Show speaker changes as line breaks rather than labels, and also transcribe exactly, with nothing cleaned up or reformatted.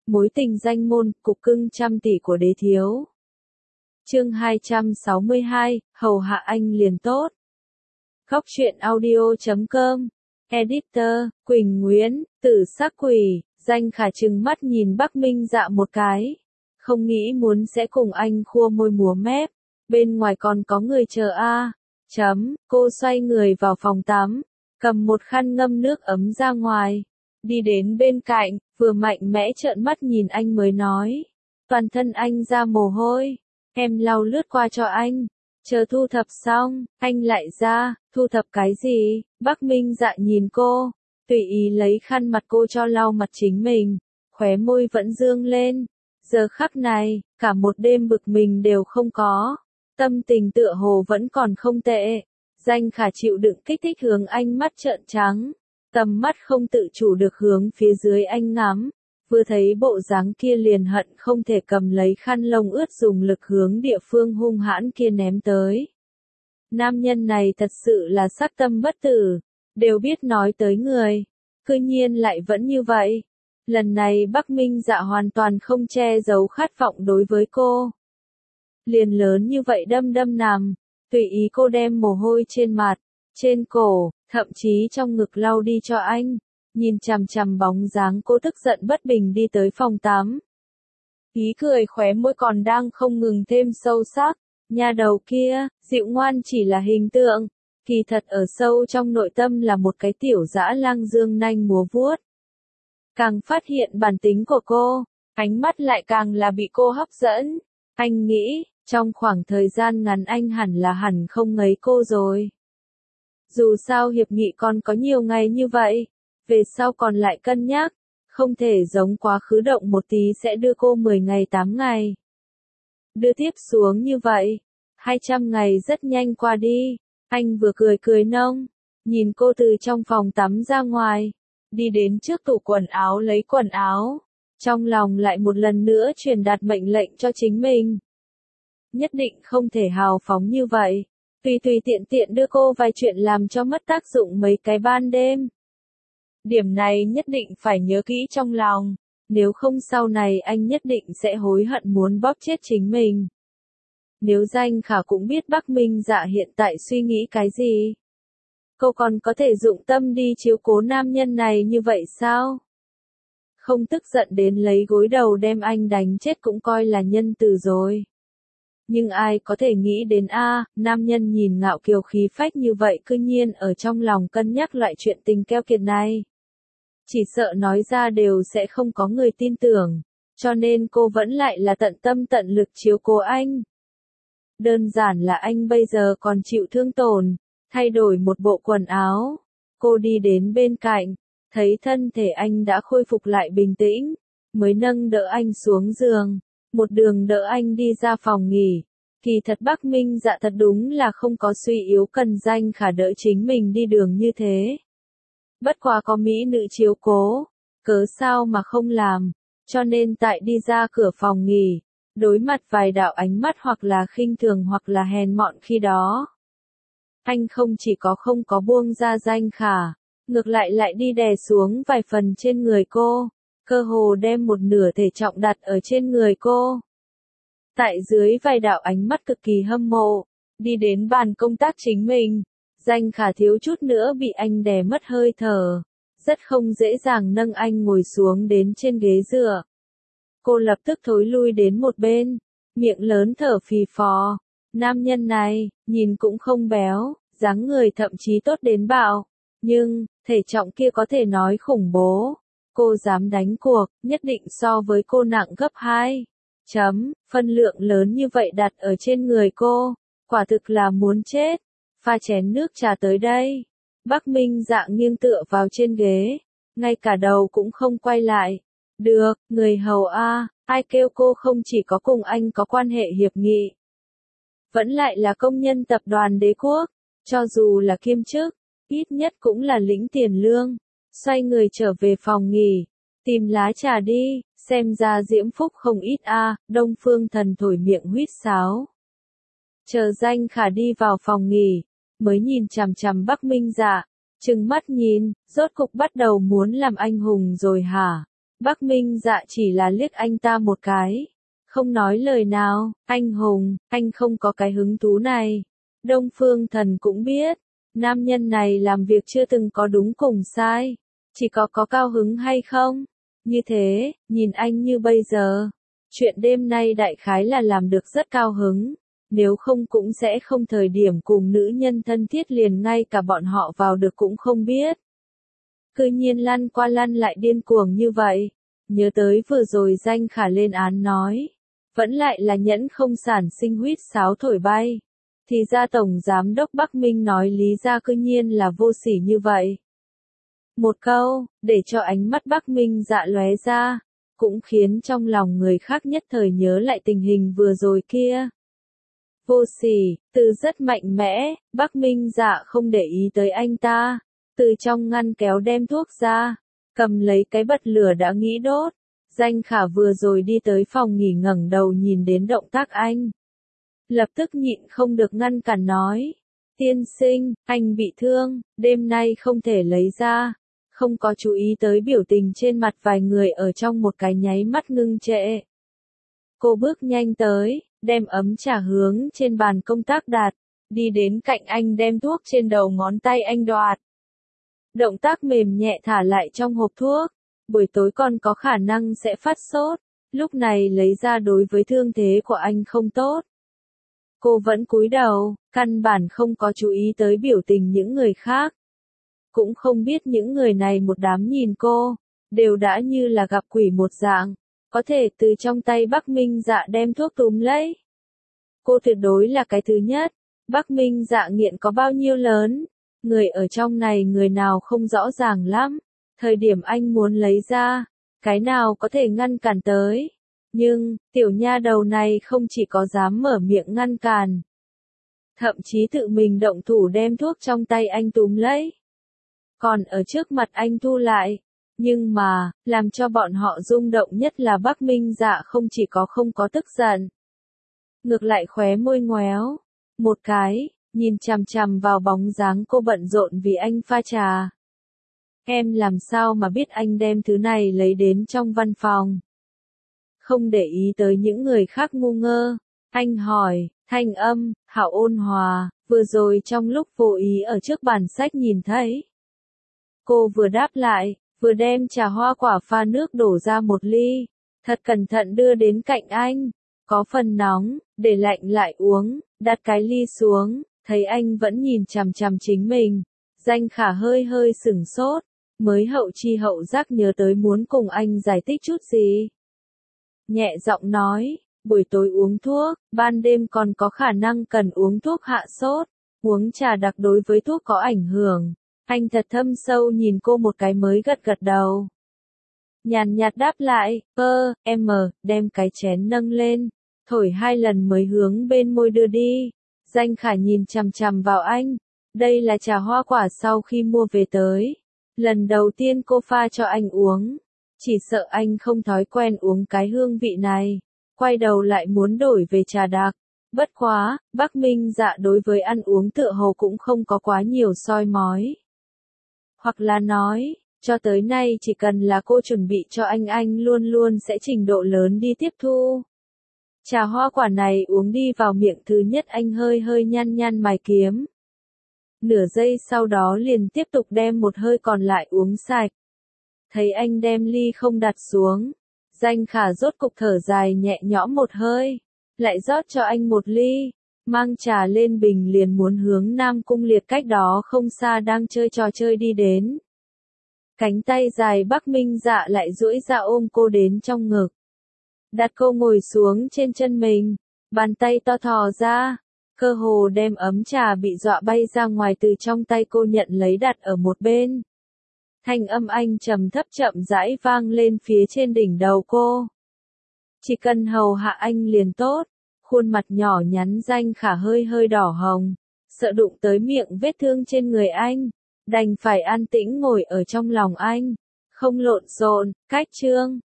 Mối tình danh môn, cục cưng trăm tỷ của đế thiếu. Chương hai trăm sáu mươi hai, hầu hạ anh liền tốt. Góc truyện audio chấm com. Editor, Quỳnh Nguyễn, Tử Sắc Quỷ. Danh Khả trừng mắt nhìn Bắc Minh Dạ một cái. Không nghĩ muốn sẽ cùng anh khua môi múa mép. Bên ngoài còn có người chờ a. À. Chấm, cô xoay người vào phòng tắm. Cầm một khăn ngâm nước ấm ra ngoài. Đi đến bên cạnh, vừa mạnh mẽ trợn mắt nhìn anh mới nói. Toàn thân anh ra mồ hôi. Em lau lướt qua cho anh. Chờ thu thập xong, anh lại ra. Thu thập cái gì? Bắc Minh Dạ nhìn cô. Tùy ý lấy khăn mặt cô cho lau mặt chính mình. Khóe môi vẫn dương lên. Giờ khắc này, cả một đêm bực mình đều không có. Tâm tình tựa hồ vẫn còn không tệ. Danh Khả chịu đựng kích thích hướng anh mắt trợn trắng. Tầm mắt không tự chủ được hướng phía dưới anh ngắm. Vừa thấy bộ dáng kia liền hận không thể cầm lấy khăn lông ướt dùng lực hướng địa phương hung hãn kia ném tới. Nam nhân này thật sự là sắc tâm bất tử. Đều biết nói tới người. Cư nhiên lại vẫn như vậy. Lần này Bắc Minh Dạ hoàn toàn không che giấu khát vọng đối với cô. Liền lớn như vậy đâm đâm nằm. Tùy ý cô đem mồ hôi trên mặt, trên cổ, thậm chí trong ngực lau đi cho anh. Nhìn chằm chằm bóng dáng cô tức giận bất bình đi tới phòng tắm. Ý cười khóe môi còn đang không ngừng thêm sâu sắc. Nhà đầu kia, dịu ngoan chỉ là hình tượng. Kỳ thật ở sâu trong nội tâm là một cái tiểu dã lang dương nanh múa vuốt. Càng phát hiện bản tính của cô, ánh mắt lại càng là bị cô hấp dẫn. Anh nghĩ, trong khoảng thời gian ngắn anh hẳn là hẳn không ngấy cô rồi. Dù sao hiệp nghị còn có nhiều ngày như vậy, về sau còn lại cân nhắc, không thể giống quá khứ động một tí sẽ đưa cô mười ngày tám ngày. Đưa tiếp xuống như vậy, hai trăm ngày rất nhanh qua đi, anh vừa cười cười nông, nhìn cô từ trong phòng tắm ra ngoài, đi đến trước tủ quần áo lấy quần áo, trong lòng lại một lần nữa truyền đạt mệnh lệnh cho chính mình. Nhất định không thể hào phóng như vậy. Tùy tùy tiện tiện đưa cô vài chuyện làm cho mất tác dụng mấy cái ban đêm. Điểm này nhất định phải nhớ kỹ trong lòng. Nếu không sau này anh nhất định sẽ hối hận muốn bóp chết chính mình. Nếu Danh Khả cũng biết Bắc Minh Dạ hiện tại suy nghĩ cái gì. Cô còn có thể dụng tâm đi chiếu cố nam nhân này như vậy sao? Không tức giận đến lấy gối đầu đem anh đánh chết cũng coi là nhân từ rồi. Nhưng ai có thể nghĩ đến a, à, nam nhân nhìn ngạo kiều khí phách như vậy cư nhiên ở trong lòng cân nhắc loại chuyện tình keo kiệt này. Chỉ sợ nói ra đều sẽ không có người tin tưởng, cho nên cô vẫn lại là tận tâm tận lực chiếu cố anh. Đơn giản là anh bây giờ còn chịu thương tổn, thay đổi một bộ quần áo. Cô đi đến bên cạnh, thấy thân thể anh đã khôi phục lại bình tĩnh, mới nâng đỡ anh xuống giường. Một đường đỡ anh đi ra phòng nghỉ. Kỳ thật Bắc Minh Dạ thật đúng là không có suy yếu cần Danh Khả đỡ chính mình đi đường như thế. Bất quá có mỹ nữ chiếu cố, cớ sao mà không làm, cho nên tại đi ra cửa phòng nghỉ, đối mặt vài đạo ánh mắt hoặc là khinh thường hoặc là hèn mọn khi đó. Anh không chỉ có không có buông ra Danh Khả, ngược lại lại đi đè xuống vài phần trên người cô. Cơ hồ đem một nửa thể trọng đặt ở trên người cô. Tại dưới vài đạo ánh mắt cực kỳ hâm mộ, đi đến bàn công tác chính mình, Danh Khả thiếu chút nữa bị anh đè mất hơi thở, rất không dễ dàng nâng anh ngồi xuống đến trên ghế dựa. Cô lập tức thối lui đến một bên, miệng lớn thở phì phò. Nam nhân này, nhìn cũng không béo, dáng người thậm chí tốt đến bạo, nhưng, thể trọng kia có thể nói khủng bố. Cô dám đánh cuộc, nhất định so với cô nặng gấp hai. Chấm, phân lượng lớn như vậy đặt ở trên người cô, quả thực là muốn chết. Pha chén nước trà tới đây. Bắc Minh Dạ nghiêng tựa vào trên ghế, ngay cả đầu cũng không quay lại. Được, người hầu a, ai kêu cô không chỉ có cùng anh có quan hệ hiệp nghị. Vẫn lại là công nhân tập đoàn Đế Quốc, cho dù là kiêm chức, ít nhất cũng là lĩnh tiền lương. Xoay người trở về phòng nghỉ, tìm lá trà đi, xem ra diễm phúc không ít a. À, Đông Phương Thần thổi miệng huýt sáo. Chờ Danh Khả đi vào phòng nghỉ, mới nhìn chằm chằm Bắc Minh Dạ, trừng mắt nhìn, rốt cục bắt đầu muốn làm anh hùng rồi hả? Bắc Minh Dạ chỉ là liếc anh ta một cái. Không nói lời nào, anh Hùng, anh không có cái hứng thú này. Đông Phương Thần cũng biết, nam nhân này làm việc chưa từng có đúng cùng sai. Chỉ có có cao hứng hay không? Như thế, nhìn anh như bây giờ. Chuyện đêm nay đại khái là làm được rất cao hứng. Nếu không cũng sẽ không thời điểm cùng nữ nhân thân thiết liền ngay cả bọn họ vào được cũng không biết. Cư nhiên lăn qua lăn lại điên cuồng như vậy. Nhớ tới vừa rồi Danh Khả lên án nói. Vẫn lại là nhẫn không sản sinh huýt sáo thổi bay. Thì ra Tổng Giám đốc Bắc Minh nói lý ra cư nhiên là vô sỉ như vậy. Một câu, để cho ánh mắt Bắc Minh Dạ lóe ra, cũng khiến trong lòng người khác nhất thời nhớ lại tình hình vừa rồi kia. Vô sỉ, từ rất mạnh mẽ, Bắc Minh Dạ không để ý tới anh ta, từ trong ngăn kéo đem thuốc ra, cầm lấy cái bật lửa đã nghĩ đốt. Danh Khả vừa rồi đi tới phòng nghỉ ngẩng đầu nhìn đến động tác anh. Lập tức nhịn không được ngăn cản nói. Tiên sinh, anh bị thương, đêm nay không thể lấy ra. Không có chú ý tới biểu tình trên mặt vài người ở trong một cái nháy mắt ngưng trệ. Cô bước nhanh tới, đem ấm trà hướng trên bàn công tác đặt, đi đến cạnh anh đem thuốc trên đầu ngón tay anh đoạt. Động tác mềm nhẹ thả lại trong hộp thuốc, buổi tối còn có khả năng sẽ phát sốt, lúc này lấy ra đối với thương thế của anh không tốt. Cô vẫn cúi đầu, căn bản không có chú ý tới biểu tình những người khác. Cũng không biết những người này một đám nhìn cô, đều đã như là gặp quỷ một dạng, có thể từ trong tay Bắc Minh Dạ đem thuốc túm lấy. Cô tuyệt đối là cái thứ nhất, Bắc Minh Dạ nghiện có bao nhiêu lớn, người ở trong này người nào không rõ ràng lắm, thời điểm anh muốn lấy ra, cái nào có thể ngăn cản tới. Nhưng, tiểu nha đầu này không chỉ có dám mở miệng ngăn cản, thậm chí tự mình động thủ đem thuốc trong tay anh túm lấy. Còn ở trước mặt anh thu lại. Nhưng mà, làm cho bọn họ rung động nhất là Bắc Minh Dạ không chỉ có không có tức giận. Ngược lại khóe môi ngoéo. Một cái, nhìn chằm chằm vào bóng dáng cô bận rộn vì anh pha trà. Em làm sao mà biết anh đem thứ này lấy đến trong văn phòng? Không để ý tới những người khác ngu ngơ. Anh hỏi, thanh âm, hảo ôn hòa, vừa rồi trong lúc vô ý ở trước bàn sách nhìn thấy. Cô vừa đáp lại, vừa đem trà hoa quả pha nước đổ ra một ly, thật cẩn thận đưa đến cạnh anh, có phần nóng, để lạnh lại uống, đặt cái ly xuống, thấy anh vẫn nhìn chằm chằm chính mình, Danh Khả hơi hơi sửng sốt, mới hậu chi hậu giác nhớ tới muốn cùng anh giải thích chút gì. Nhẹ giọng nói, buổi tối uống thuốc, ban đêm còn có khả năng cần uống thuốc hạ sốt, uống trà đặc đối với thuốc có ảnh hưởng. Anh thật thâm sâu nhìn cô một cái mới gật gật đầu. Nhàn nhạt đáp lại, ơ, em mờ, đem cái chén nâng lên, thổi hai lần mới hướng bên môi đưa đi. Danh Khả nhìn chằm chằm vào anh, đây là trà hoa quả sau khi mua về tới. Lần đầu tiên cô pha cho anh uống, chỉ sợ anh không thói quen uống cái hương vị này, quay đầu lại muốn đổi về trà đặc. Bất quá, Bắc Minh Dạ đối với ăn uống tựa hồ cũng không có quá nhiều soi mói. Hoặc là nói, cho tới nay chỉ cần là cô chuẩn bị cho anh anh luôn luôn sẽ trình độ lớn đi tiếp thu. Trà hoa quả này uống đi vào miệng thứ nhất anh hơi hơi nhăn nhăn mày kiếm. Nửa giây sau đó liền tiếp tục đem một hơi còn lại uống sạch. Thấy anh đem ly không đặt xuống, Danh Khả rốt cục thở dài nhẹ nhõm một hơi, lại rót cho anh một ly. Mang trà lên bình liền muốn hướng Nam Cung Liệt cách đó không xa đang chơi trò chơi đi đến. Cánh tay dài Bắc Minh Dạ lại duỗi ra ôm cô đến trong ngực. Đặt cô ngồi xuống trên chân mình, bàn tay to thò ra, cơ hồ đem ấm trà bị dọa bay ra ngoài từ trong tay cô nhận lấy đặt ở một bên. Thanh âm anh trầm thấp chậm rãi vang lên phía trên đỉnh đầu cô. Chỉ cần hầu hạ anh liền tốt. Khuôn mặt nhỏ nhắn Danh Khả hơi hơi đỏ hồng, sợ đụng tới miệng vết thương trên người anh, đành phải an tĩnh ngồi ở trong lòng anh, không lộn xộn, cách chương.